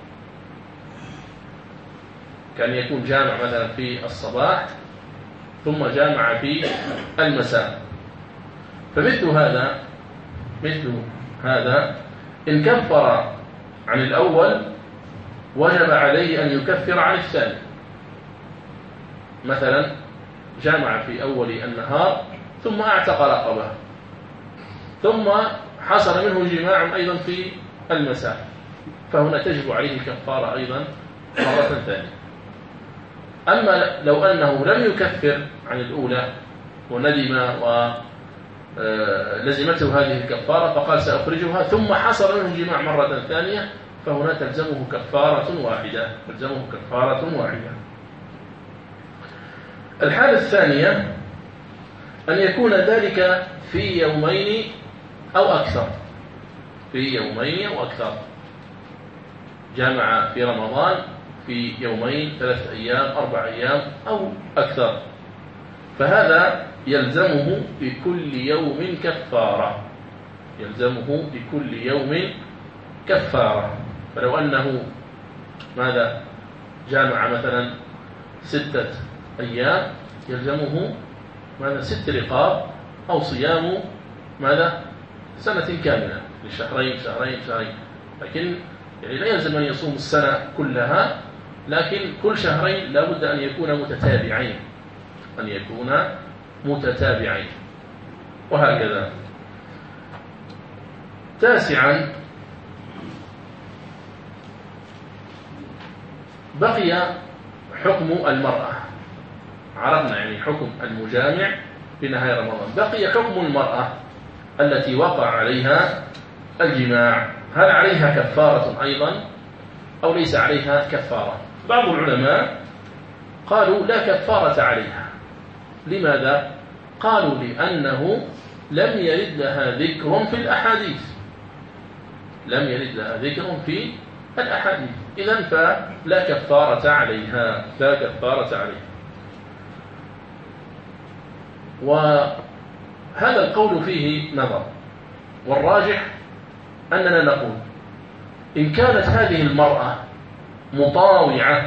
كان يكون جامع مثلا في الصباح ثم جامع في المساء. فمثل هذا إن كفر عن الأول وجب عليه أن يكفر عن الثاني. مثلا جامع في أول النهار ثم أعتق رقبة ثم حصل منه جماع أيضا في المساء، فهنا تجب عليه الكفارة أيضا مرة ثانية. أما لو أنه لم يكفر عن الأولى وندم ولزمته هذه الكفارة فقال سأخرجها ثم حصل منه جماع مرة ثانية، فهنا تلزمه كفارة واحدة. الحالة الثانية أن يكون ذلك في يومين أو أكثر، جامع في رمضان في يومين 3 أيام 4 أيام أو أكثر، فهذا يلزمه بكل يوم كفارة. فلو أنه جامع مثلا 6 أيام يلزمه 6 رقاب أو صيام سنة كاملة لشهرين، لكن يعني لا يلزم أن يصوم السنة كلها، لكن كل شهرين لا بد أن يكون متتابعين، وهكذا. 9، بقي حكم المرأة. عرفنا يعني حكم المجامع في نهاية رمضان، بقي حكم المرأة التي وقع عليها الجماع، هل عليها كفارة أيضا أو ليس عليها كفارة؟ بعض العلماء قالوا لا كفارة عليها. لماذا؟ قالوا لأنه لم يرد لها ذكر في الأحاديث، إذن فلا كفارة عليها. وهذا القول فيه نظر، والراجح أننا نقول إن كانت هذه المرأة مطاوعة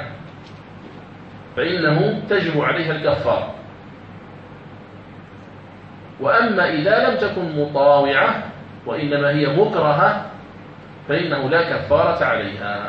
فإنه تجب عليها الكفارة، وأما إذا لم تكن مطاوعة وإنما هي مكرهة فإنه لا كفارة عليها.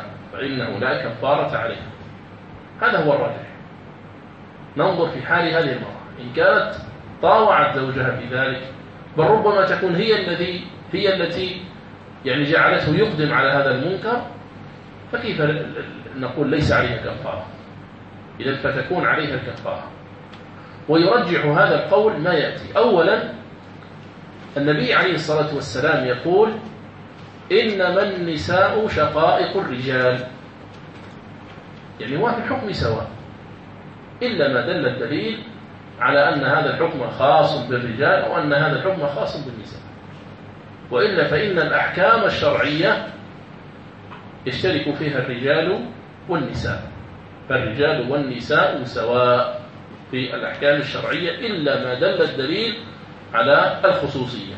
هذا هو الراجح. ننظر في حال هذه المرأة، إن كانت طاوعت زوجها في ذلك، بل ربما تكون هي التي يعني جعلته يقدم على هذا المنكر، فكيف نقول ليس عليها كفارة؟ إذن فتكون عليها الكفارة. ويرجح هذا القول ما يأتي. أولا، النبي عليه الصلاة والسلام يقول إنما النساء شقائق الرجال، يعني هو في الحكم سواء، إلا ما دل الدليل على أن هذا الحكم خاص بالرجال أو أن هذا الحكم خاص بالنساء، وإلا فإن الأحكام الشرعية يشترك فيها الرجال والنساء، فالرجال والنساء سواء في الأحكام الشرعية إلا ما دل الدليل على الخصوصية.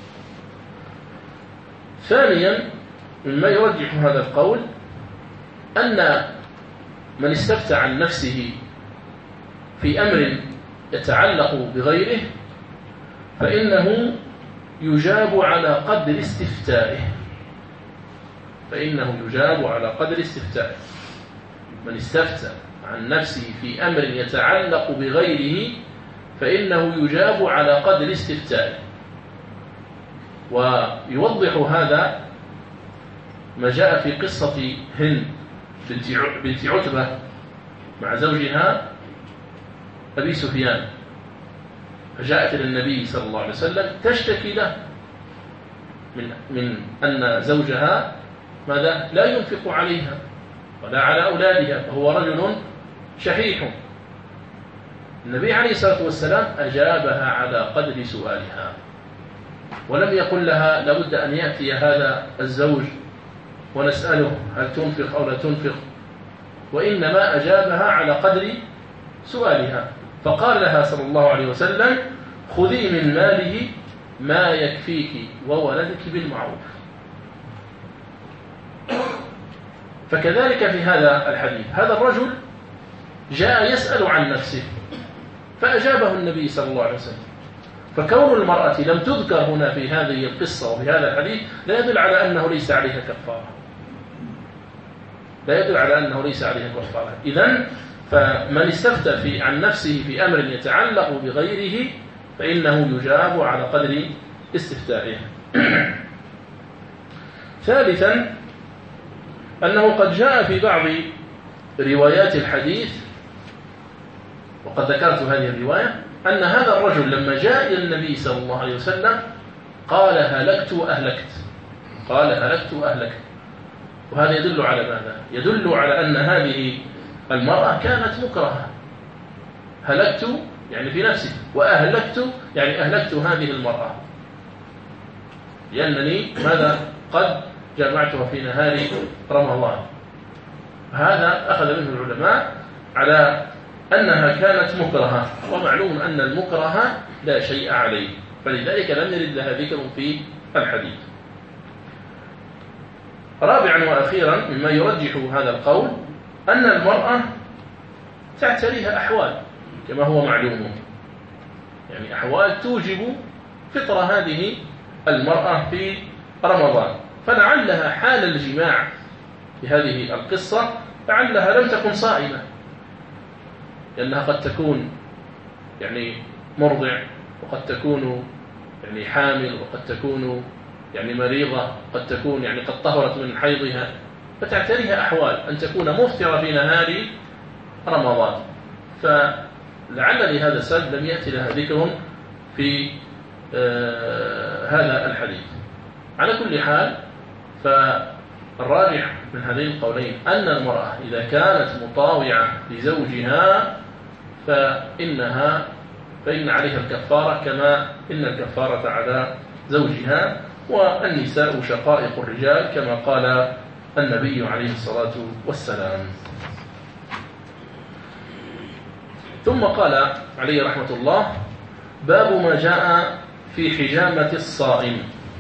ثانيا، مما يرجح هذا القول أن من استفتى عن نفسه في أمر يتعلق بغيره فإنه يجاب على قدر استفتائه. من استفتى عن نفسه في أمر يتعلق بغيره فإنه يجاب على قدر استفتائه. ويوضح هذا ما جاء في قصة هند بنت عتبة مع زوجها أبي سفيان، فجاءت إلى النبي صلى الله عليه وسلم تشتكي له من أن زوجها ماذا؟ لا ينفق عليها ولا على أولادها، فهو رجل شحيح. النبي عليه الصلاة والسلام أجابها على قدر سؤالها، ولم يقل لها لابد أن يأتي هذا الزوج ونسأله هل تنفق أو لا تنفق، وإنما أجابها على قدر سؤالها، فقال لها صلى الله عليه وسلم خذي من ماله ما يكفيك وولدك بالمعروف. فكذلك في هذا الحديث هذا الرجل جاء يسأل عن نفسه فأجابه النبي صلى الله عليه وسلم. فكون المرأة لم تذكر هنا في هذه القصة وفي هذا الحديث لا يدل على أنه ليس عليها كفارة، لا يدل على أنه ليس عليها كفارة. إذن فمن استفتى عن نفسه في أمر يتعلق بغيره فإنه يجاب على قدر استفتائه. ثالثا أنه قد جاء في بعض روايات الحديث، وقد ذكرت هذه الرواية، أن هذا الرجل لما جاء إلى النبي صلى الله عليه وسلم قال هلكت وأهلكت، قال هلكت وأهلكت. وهذا يدل على ماذا؟ يدل على أن هذه المرأة كانت مكرهة. هلكت يعني في نفسي، وأهلكت يعني أهلكت هذه المرأة، لأنني ماذا؟ قد جمعتها في نهار رمضان. هذا أخذ منه العلماء على أنها كانت مكرهة، ومعلوم أن المكرهة لا شيء عليه، فلذلك لم يرد لها ذكر في الحديث. رابعا وأخيرا مما يرجح هذا القول أن المرأة تعتريها أحوال كما هو معلوم، يعني أحوال توجب فطر هذه المرأة في رمضان، فلعلها حال الجماع في هذه القصة لعلها لم تكن صائمة، لأنها قد تكون يعني مرضع، وقد تكون يعني حامل، وقد تكون يعني مريضة، قد تكون يعني قد طهرت من حيضها، فتعتريها أحوال أن تكون مفطرة في نهار رمضان، فلعل لهذا السبب لم يأتي لها ذكر في هذا الحديث. على كل حال فالراجح من هذين القولين أن المرأة إذا كانت مطاوعة لزوجها فإن عليها الكفارة كما إن الكفارة على زوجها، والنساء شقائق الرجال كما قال النبي عليه الصلاة والسلام. ثم قال عليه رحمة الله باب ما جاء في حجامة الصائم.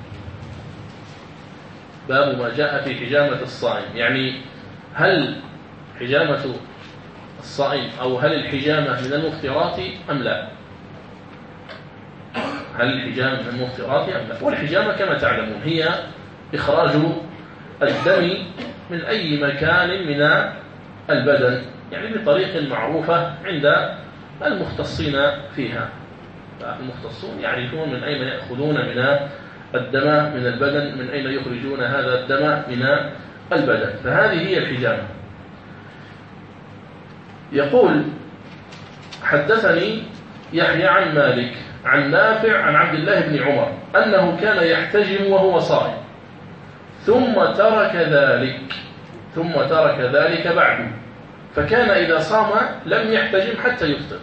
باب ما جاء في حجامة الصائم، يعني هل حجامة الصائم أو هل الحجامة من المفطرات أم لا؟ هل الحجامة من المفطرات أم لا؟ والحجامة كما تعلمون هي إخراج الدم من أي مكان من البدن، يعني بطريقة معروفة عند المختصين فيها. المختصون يعرفون من أين يأخذون من الدم من البدن، من أين يخرجون هذا الدم من البدن، فهذه هي الحجامة. يقول حدثني يحيى عن مالك عن نافع عن عبد الله بن عمر أنه كان يحتجم وهو صائم ثم ترك ذلك بعد، فكان إذا صام لم يحتجم حتى يفطر.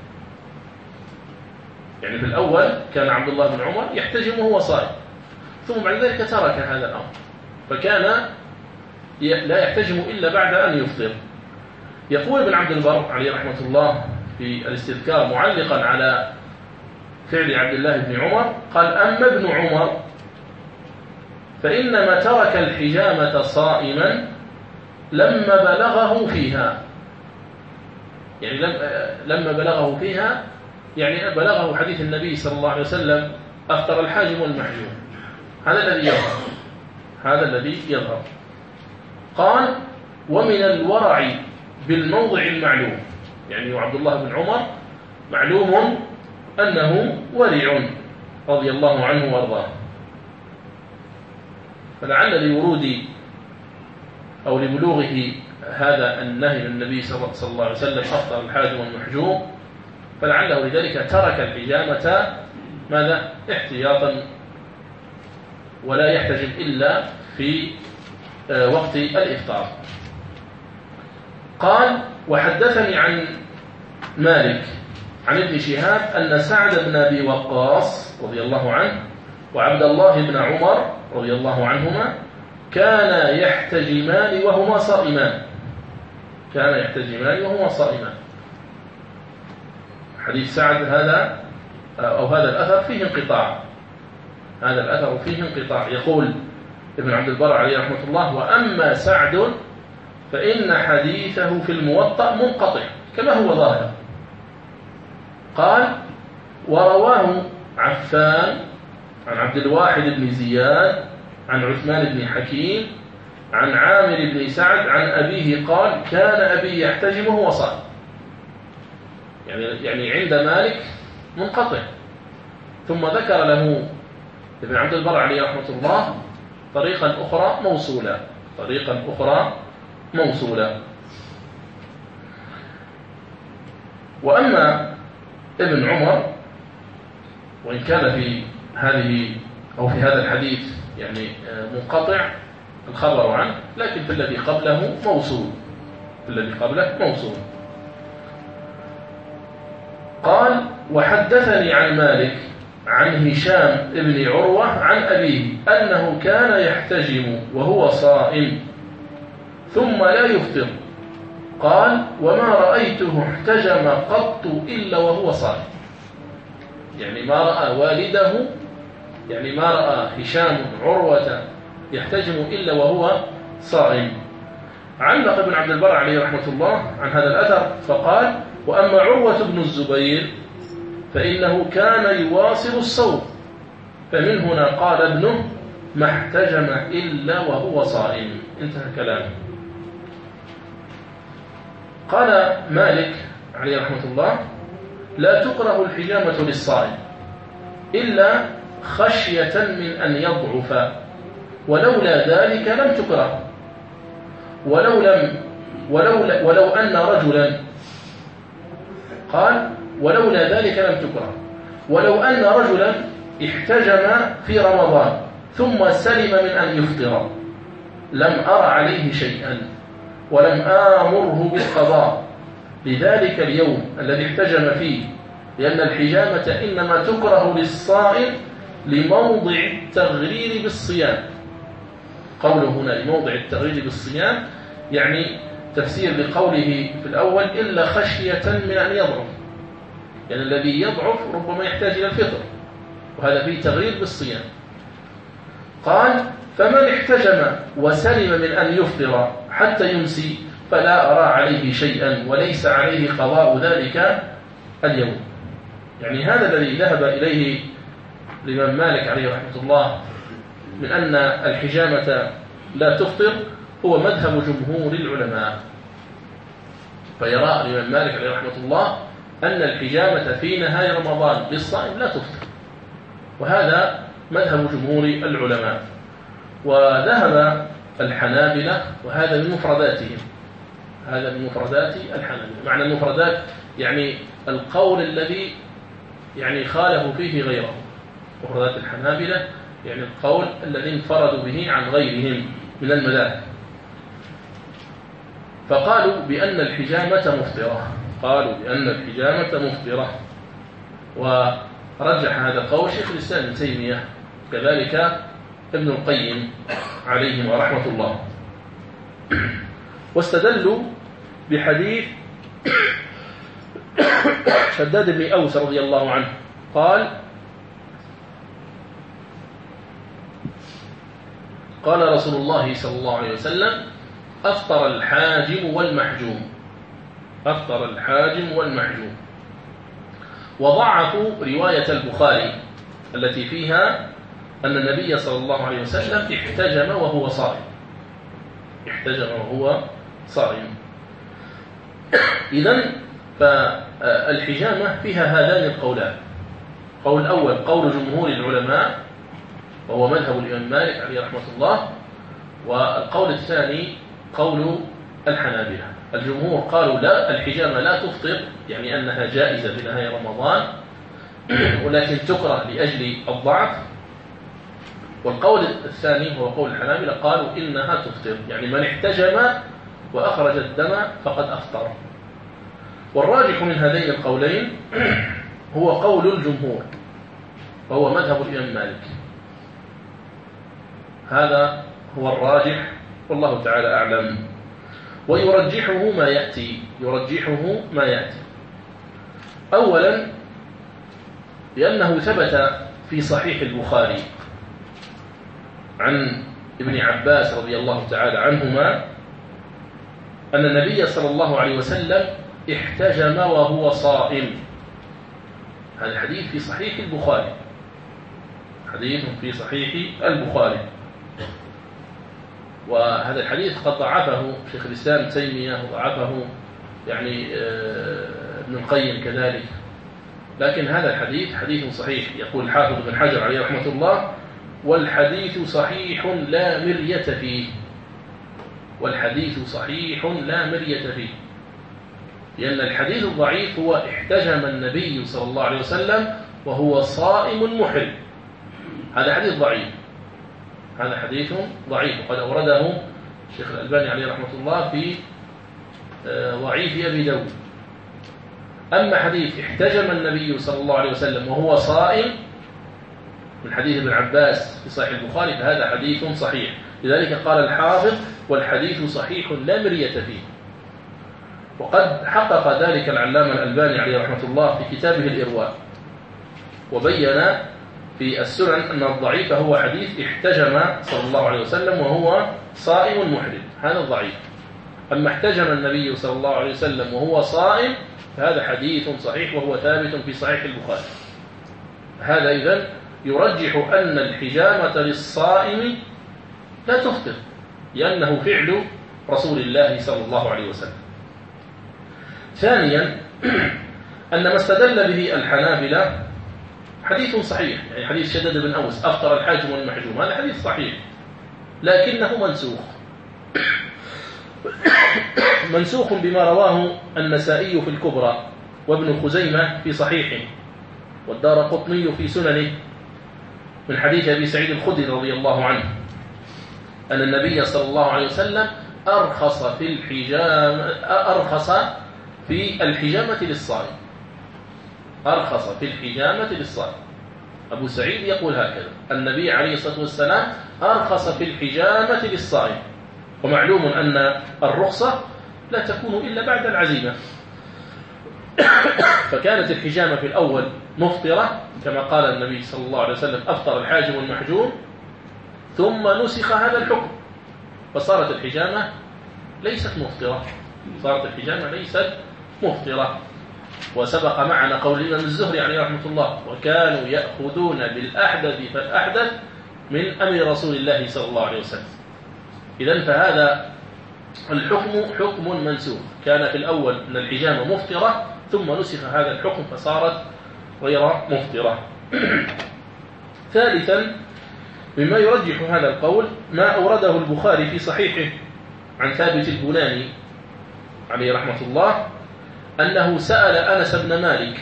يعني في الأول كان عبد الله بن عمر يحتجم وهو صائم، ثم بعد ذلك ترك هذا الأمر، فكان لا يحتجم إلا بعد أن يفطر. يقول ابن عبد البر عليه رحمة الله في الاستذكار معلقا على فعل عبد الله بن عمر قال أما ابن عمر فإنما ترك الحجامة صائما لما بلغه فيها، يعني لما بلغه فيها يعني بلغه حديث النبي صلى الله عليه وسلم أفطر الحاجم والمحجوم، هذا الذي يظهر. قال ومن الورع بالموضع المعلوم، يعني عبد الله بن عمر معلوم أنه ورع رضي الله عنه وارضاه، فلعل لورود أو لبلوغه هذا النهي من النبي صلى الله عليه وسلم أفطر الحاجم والمحجوم، فلعله لذلك ترك الحجامة ماذا؟ احتياطا، ولا يحتجم إلا في وقت الإفطار. قال: وحدثني عن مالك عن ابن شهاب أن سعد بن أبي وقاص رضي الله عنه وعبد الله بن عمر رضي الله عنهما كانا يحتجمان وهما صائمان. كان يحتجمان وهما صائمان. حديث سعد هذا أو هذا الأثر فيه انقطاع. هذا الأثر فيه انقطاع. يقول ابن عبد البر عليه رحمة الله: وأما سعد فإن حديثه في الموطأ منقطع كما هو ظاهر. قال: ورواه عفان عن عبد الواحد بن زياد عن عثمان بن حكيم عن عامر بن سعد عن أبيه قال: كان أبي يحتجم وهو صائم. يعني عند مالك منقطع. ثم ذكر له ابن عبد البر عليه رحمة الله طريقا أخرى موصولة. وأما ابن عمر وإن كان في هذا الحديث يعني منقطع الخبر عنه، لكن في الذي قبله موصول. قال: وحدثني عن مالك عن هشام بن عروة عن أبيه أنه كان يحتجم وهو صائم ثم لا يفطر. قال: وما رأيته احتجم قط إلا وهو صائم. يعني ما رأى والده، يعني ما رأى هشام عروة يحتجم إلا وهو صائم. علق ابن عبد البر عليه رحمة الله عن هذا الأثر فقال: وأما عروة بن الزبير فإنه كان يواصل الصوم، فمن هنا قال ابنه: ما احتجم إلا وهو صائم. انتهى كلامه. قال مالك عليه رحمة الله: لا تكره الحجامة للصائم إلا خشية من أن يضعف، ولولا ذلك لم تكره. ولو أن رجلا قال: ولولا ذلك لم تكره. ولو أن رجلا احتجم في رمضان ثم سلم من أن يفطر لم أر عليه شيئا ولم آمره بالقضاء لذلك اليوم الذي احتجم فيه، لأن الحجامة إنما تكره للصائم لموضع التغرير بالصيام. قوله هنا لموضع التغرير بالصيام يعني تفسير بقوله في الأول: إلا خشية من أن يضعف، يعني الذي يضعف ربما يحتاج إلى الفطر، وهذا فيه تغرير بالصيام. قال: فمن احتجم وسلم من أن يفطر حتى يمسي فلا أرى عليه شيئا وليس عليه قضاء ذلك اليوم. يعني هذا الذي ذهب إليه الإمام مالك عليه رحمة الله من أن الحجامة لا تفطر هو مذهب جمهور العلماء. فيرى الإمام مالك عليه رحمة الله أن الحجامة في نهاية رمضان للصائم لا تفطر، وهذا مذهب جمهور العلماء. وذهب الحنابلة، وهذا من مفرداتهم، هذا من مفردات الحنابلة. معنى المفردات يعني القول الذي يعني خالفوا فيه غيره. مفردات الحنابلة يعني القول الذي انفردوا به عن غيرهم من المذاهب. فقالوا بأن الحجامة مفطرة، ورجح هذا القول شيخ الإسلام ابن تيمية، كذلك ابن القيم عليهم رحمة الله. واستدلوا بحديث شداد بن أوس رضي الله عنه قال رسول الله صلى الله عليه وسلم: أفطر الحاجم والمحجوم. وضعفوا رواية البخاري التي فيها أن النبي صلى الله عليه وسلم احتجم وهو صائم. إذن فالحجامة فيها هذان القولان. قول الأول قول جمهور العلماء وهو مذهب الإمام مالك عليه رحمة الله، والقول الثاني قول الحنابلة. الجمهور قالوا لا، الحجامة لا تفطر، يعني أنها جائزة في نهاية رمضان ولكن تكره لأجل الضعف. والقول الثاني هو قول الحنابلة، قالوا إنها تفطر، يعني من احتجم وأخرج الدم فقد أفطر. والراجح من هذين القولين هو قول الجمهور، وهو مذهب الإمام مالك. هذا هو الراجح والله تعالى أعلم. ويرجحه ما يأتي. أولا لأنه ثبت في صحيح البخاري عن ابن عباس رضي الله تعالى عنهما أن النبي صلى الله عليه وسلم احتجم وهو صائم. هذا الحديث في صحيح البخاري، حديث في صحيح البخاري. وهذا الحديث قد ضعفه شيخ الإسلام ابن تيمية، وضعفه يعني ابن القيم كذلك، لكن هذا الحديث حديث صحيح. يقول الحافظ بن حجر عليه رحمة الله: والحديث صحيح لا مرية فيه. والحديث صحيح لا مرية فيه، لأن الحديث الضعيف هو احتجم النبي صلى الله عليه وسلم وهو صائم محرم. هذا حديث ضعيف، هذا حديث ضعيف، وقد أورده الشيخ الألباني عليه رحمة الله في ضعيف أبي داود. أما حديث احتجم النبي صلى الله عليه وسلم وهو صائم من حديث ابن عباس في صحيح البخاري فهذا حديث صحيح. لذلك قال الحافظ: والحديث صحيح لا مرية فيه. وقد حقق ذلك العلامة الألباني عليه رحمة الله في كتابه الإرواء، وبين في السنن أن الضعيف هو حديث احتجم صلى الله عليه وسلم وهو صائم محرم، هذا الضعيف. أما احتجم النبي صلى الله عليه وسلم وهو صائم فهذا حديث صحيح، وهو ثابت في صحيح البخاري. هذا إذن يرجح أن الحجامة للصائم لا تفطر، لأنه فعل رسول الله صلى الله عليه وسلم. ثانيا أن ما استدل به الحنابلة حديث صحيح، يعني حديث شداد بن أوس: أفطر الحاجم والمحجوم، هذا حديث صحيح لكنه منسوخ بما رواه النسائي في الكبرى، وابن خزيمة في صحيحه، والدارقطني في سننه، من حديث أبي سعيد الخدري رضي الله عنه أن النبي صلى الله عليه وسلم أرخص في الحجامة للصائم. أرخص في الحجامة للصائم. أبو سعيد يقول هكذا: النبي عليه الصلاة والسلام أرخص في الحجامة للصائم. ومعلوم أن الرخصة لا تكون إلا بعد العزيمة، فكانت الحجامة في الأول مفطرة كما قال النبي صلى الله عليه وسلم: أفطر الحاجم والمحجوم، ثم نسخ هذا الحكم فصارت الحجامة ليست مفطرة، وسبق معنا قول الإمام الزهري عليه رحمة الله: وكانوا يأخذون بالأحدث فالأحدث من أمر رسول الله صلى الله عليه وسلم. إذن فهذا الحكم حكم منسوخ، كان في الأول أن الحجامة مفطرة ثم نسخ هذا الحكم فصارت غير مفطرة. ثالثا مما يرجح هذا القول ما أورده البخاري في صحيحه عن ثابت البناني عليه رحمة الله أنه سأل أنس بن مالك: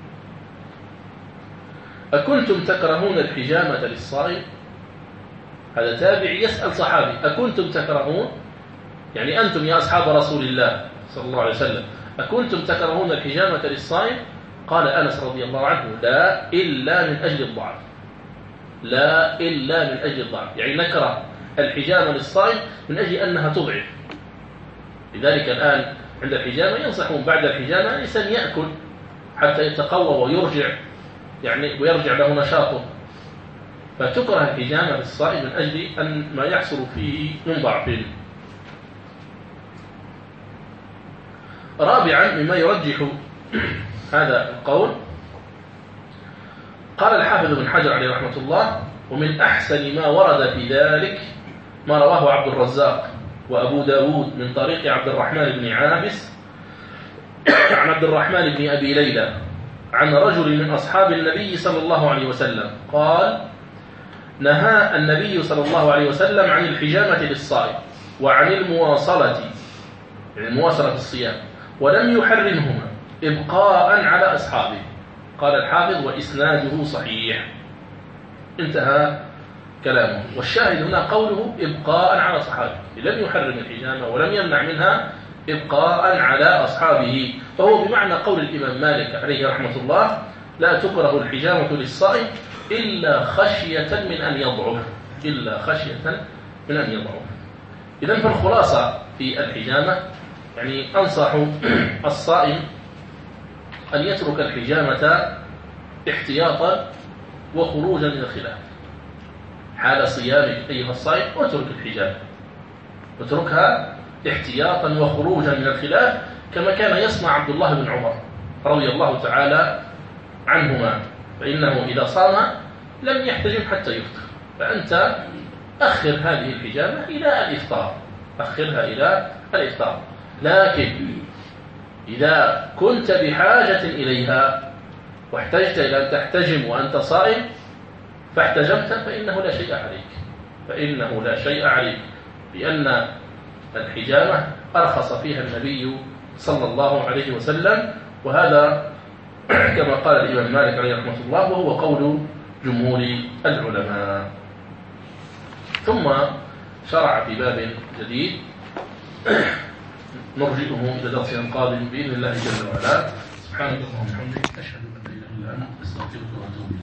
أكنتم تكرهون الحجامة للصائم؟ هذا تابعي يسأل صحابي: أكنتم تكرهون، يعني أنتم يا أصحاب رسول الله صلى الله عليه وسلم أكنتم تكرهون الحجامة للصائم؟ قال أنس رضي الله عنه: لا إلا من أجل الضعف. لا إلا من أجل الضعف، يعني نكره الحجامة للصائم من أجل أنها تضعف. لذلك الآن عند الحجامة ينصحون بعد الحجامة الإنسان يأكل حتى يتقوى ويرجع له نشاطه، فتكره الحجامة للصائم من أجل أن ما يحصل فيه من ضعف. رابعا مما يرجح هذا القول قال الحافظ بن حجر عليه رحمة الله: ومن أحسن ما ورد في ذلك ما رواه عبد الرزاق وأبو داود من طريق عبد الرحمن بن عابس عن عبد الرحمن بن أبي ليلى عن رجل من أصحاب النبي صلى الله عليه وسلم قال: نهى النبي صلى الله عليه وسلم عن الحجامة للصائم وعن المواصلة، يعني المواصلة في الصيام، ولم يحرمهما إبقاء على أصحابه. قال الحافظ: وإسناده صحيح. انتهى كلامه. والشاهد هنا قوله إبقاء على صحابه، لم يحرم الحجامة ولم يمنع منها إبقاء على أصحابه، فهو بمعنى قول الإمام مالك عليه رحمة الله: لا تكره الحجامة للصائم إلا خشية من أن يضعف، إلا خشية من أن يضعف. إذن فالخلاصة في الحجامة، يعني أنصح الصائم أن يترك الحجامة احتياطا وخروجا من الخلاف. حال صيامك أيها الصائم اترك الحجامة، اتركها احتياطا وخروجا من الخلاف، كما كان يصنع عبد الله بن عمر رضي الله تعالى عنهما، فإنه إذا صام لم يحتجم حتى يفطر. فأنت أخر هذه الحجامة إلى الإفطار، أخرها إلى الإفطار. لكن إذا كنت بحاجة إليها واحتجت إلى أن تحتجم وأنت صائم فاحتجمت، فإنه لا شيء عليك، فإنه لا شيء عليك، لأن الحجامة أرخص فيها النبي صلى الله عليه وسلم، وهذا كما قال الإمام مالك عليه رحمة الله، وهو قول جمهور العلماء. ثم شرع في باب جديد نرجئه إلى درسنا القادم بإذن الله جل وعلا. سبحانك اللهم وبحمدك، أشهد أن لا إله إلا أنت، أستغفرك وأتوب إليك.